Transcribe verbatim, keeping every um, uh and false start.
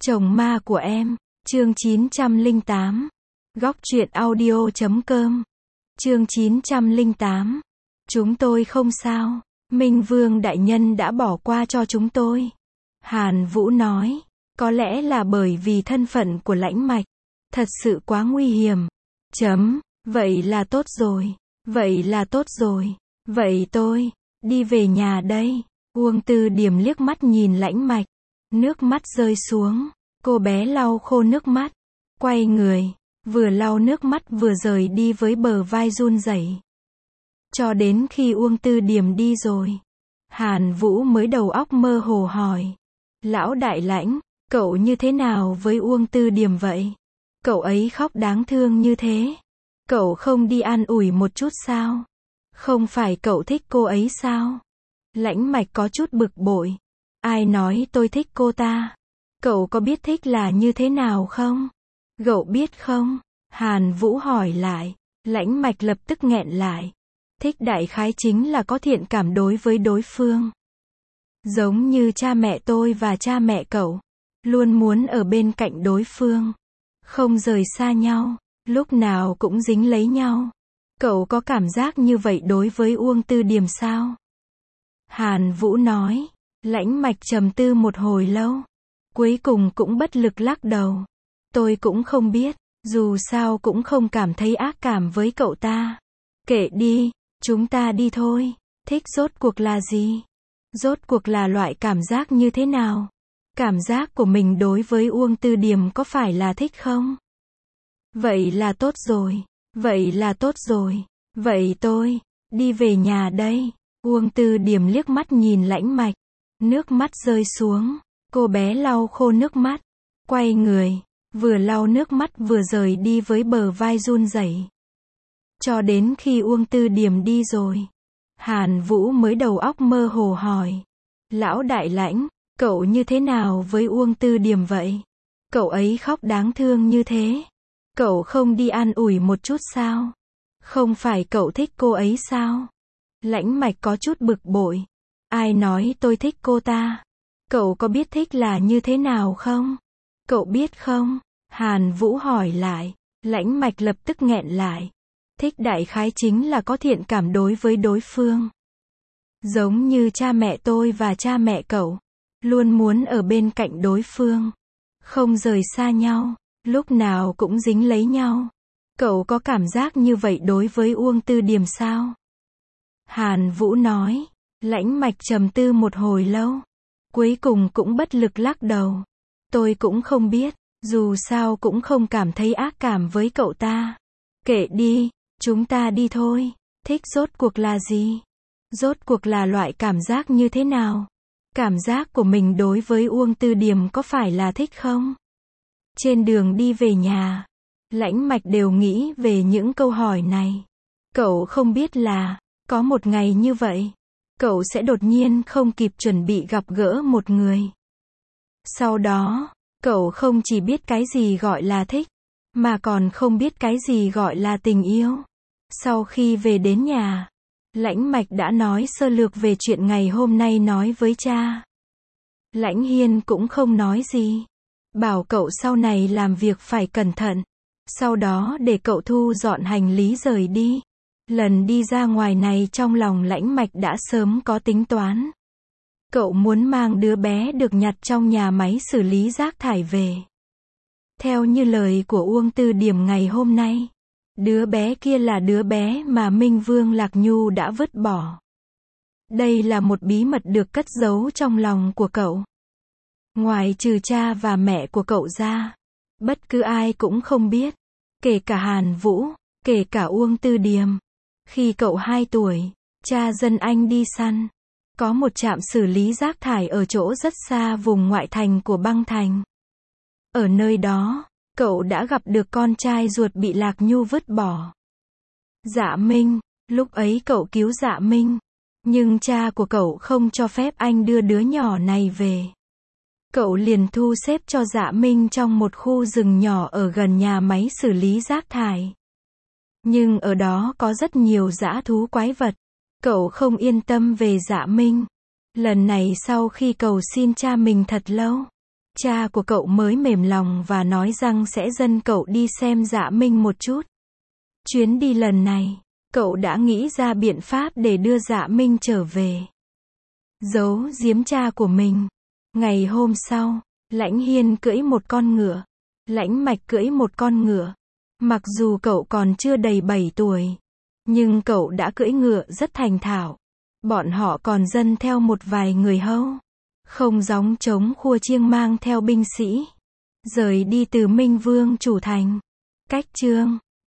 Chồng ma của em, chương chín trăm lẻ tám. Góc truyện audio chấm com. Chương chín trăm lẻ tám. Chúng tôi không sao, Minh Vương đại nhân đã bỏ qua cho chúng tôi. Hàn Vũ nói, có lẽ là bởi vì thân phận của Lãnh Mạch, thật sự quá nguy hiểm. Chấm, vậy là tốt rồi, vậy là tốt rồi, vậy tôi, đi về nhà đây. Uông Tư Điềm liếc mắt nhìn Lãnh Mạch, nước mắt rơi xuống, cô bé lau khô nước mắt, quay người, vừa lau nước mắt vừa rời đi với bờ vai run rẩy. Cho đến khi Uông Tư Điềm đi rồi, Hàn Vũ mới đầu óc mơ hồ hỏi, lão đại Lãnh, cậu như thế nào với Uông Tư Điềm vậy? Cậu ấy khóc đáng thương như thế, cậu không đi an ủi một chút sao? Không phải cậu thích cô ấy sao? Lãnh Mạch có chút bực bội, ai nói tôi thích cô ta? Cậu có biết thích là như thế nào không? Cậu biết không? Hàn Vũ hỏi lại. Lãnh Mạch lập tức nghẹn lại. Thích đại khái chính là có thiện cảm đối với đối phương. Giống như cha mẹ tôi và cha mẹ cậu, luôn muốn ở bên cạnh đối phương, không rời xa nhau, lúc nào cũng dính lấy nhau. Cậu có cảm giác như vậy đối với Uông Tư Điềm sao? Hàn Vũ nói. Lãnh Mạch trầm tư một hồi lâu, cuối cùng cũng bất lực lắc đầu. Tôi cũng không biết, dù sao cũng không cảm thấy ác cảm với cậu ta. Kệ đi, chúng ta đi thôi. Thích rốt cuộc là gì? Rốt cuộc là loại cảm giác như thế nào? Cảm giác của mình đối với Uông Tư Điềm có phải là thích không? Vậy là tốt rồi, vậy là tốt rồi, vậy tôi, đi về nhà đây. Uông Tư Điềm liếc mắt nhìn Lãnh Mạch, nước mắt rơi xuống, cô bé lau khô nước mắt, quay người, vừa lau nước mắt vừa rời đi với bờ vai run rẩy. Cho đến khi Uông Tư Điềm đi rồi, Hàn Vũ mới đầu óc mơ hồ hỏi, lão đại Lãnh, cậu như thế nào với Uông Tư Điềm vậy? Cậu ấy khóc đáng thương như thế, cậu không đi an ủi một chút sao? Không phải cậu thích cô ấy sao? Lãnh Mạch có chút bực bội, ai nói tôi thích cô ta? Cậu có biết thích là như thế nào không? Cậu biết không? Hàn Vũ hỏi lại. Lãnh Mạch lập tức nghẹn lại. Thích đại khái chính là có thiện cảm đối với đối phương. Giống như cha mẹ tôi và cha mẹ cậu, luôn muốn ở bên cạnh đối phương, không rời xa nhau, lúc nào cũng dính lấy nhau. Cậu có cảm giác như vậy đối với Uông Tư Điềm sao? Hàn Vũ nói. Lãnh Mạch trầm tư một hồi lâu, cuối cùng cũng bất lực lắc đầu. Tôi cũng không biết, dù sao cũng không cảm thấy ác cảm với cậu ta. Kệ đi, chúng ta đi thôi. Thích rốt cuộc là gì? Rốt cuộc là loại cảm giác như thế nào? Cảm giác của mình đối với Uông Tư Điềm có phải là thích không? Trên đường đi về nhà, Lãnh Mạch đều nghĩ về những câu hỏi này. Cậu không biết là, có một ngày như vậy, cậu sẽ đột nhiên không kịp chuẩn bị gặp gỡ một người. Sau đó, cậu không chỉ biết cái gì gọi là thích, mà còn không biết cái gì gọi là tình yêu. Sau khi về đến nhà, Lãnh Mạch đã nói sơ lược về chuyện ngày hôm nay nói với cha. Lãnh Hiên cũng không nói gì, bảo cậu sau này làm việc phải cẩn thận, sau đó để cậu thu dọn hành lý rời đi. Lần đi ra ngoài này trong lòng Lãnh Mạch đã sớm có tính toán. Cậu muốn mang đứa bé được nhặt trong nhà máy xử lý rác thải về. Theo như lời của Uông Tư Điềm ngày hôm nay, đứa bé kia là đứa bé mà Minh Vương Lạc Nhu đã vứt bỏ. Đây là một bí mật được cất giấu trong lòng của cậu. Ngoài trừ cha và mẹ của cậu ra, bất cứ ai cũng không biết, kể cả Hàn Vũ, kể cả Uông Tư Điềm. Khi cậu hai tuổi, cha dân anh đi săn. Có một trạm xử lý rác thải ở chỗ rất xa vùng ngoại thành của băng thành. Ở nơi đó, cậu đã gặp được con trai ruột bị Lạc Nhu vứt bỏ. Dạ Minh, lúc ấy cậu cứu Dạ Minh, nhưng cha của cậu không cho phép anh đưa đứa nhỏ này về. Cậu liền thu xếp cho Dạ Minh trong một khu rừng nhỏ ở gần nhà máy xử lý rác thải. Nhưng ở đó có rất nhiều dã thú quái vật. Cậu không yên tâm về Dạ Minh. Lần này sau khi cầu xin cha mình thật lâu, Cha của cậu mới mềm lòng và nói rằng sẽ dẫn cậu đi xem Dạ Minh một chút. Chuyến đi lần này, cậu đã nghĩ ra biện pháp để đưa Dạ Minh trở về. Giấu giếm cha của mình. Ngày hôm sau, Lãnh Hiên cưỡi một con ngựa. Lãnh Mạch cưỡi một con ngựa. Mặc dù cậu còn chưa đầy bảy tuổi, nhưng cậu đã cưỡi ngựa rất thành thạo. Bọn họ còn dâng theo một vài người hầu. Không gióng trống khua chiêng mang theo binh sĩ. Rời đi từ Minh Vương chủ thành. Cách chương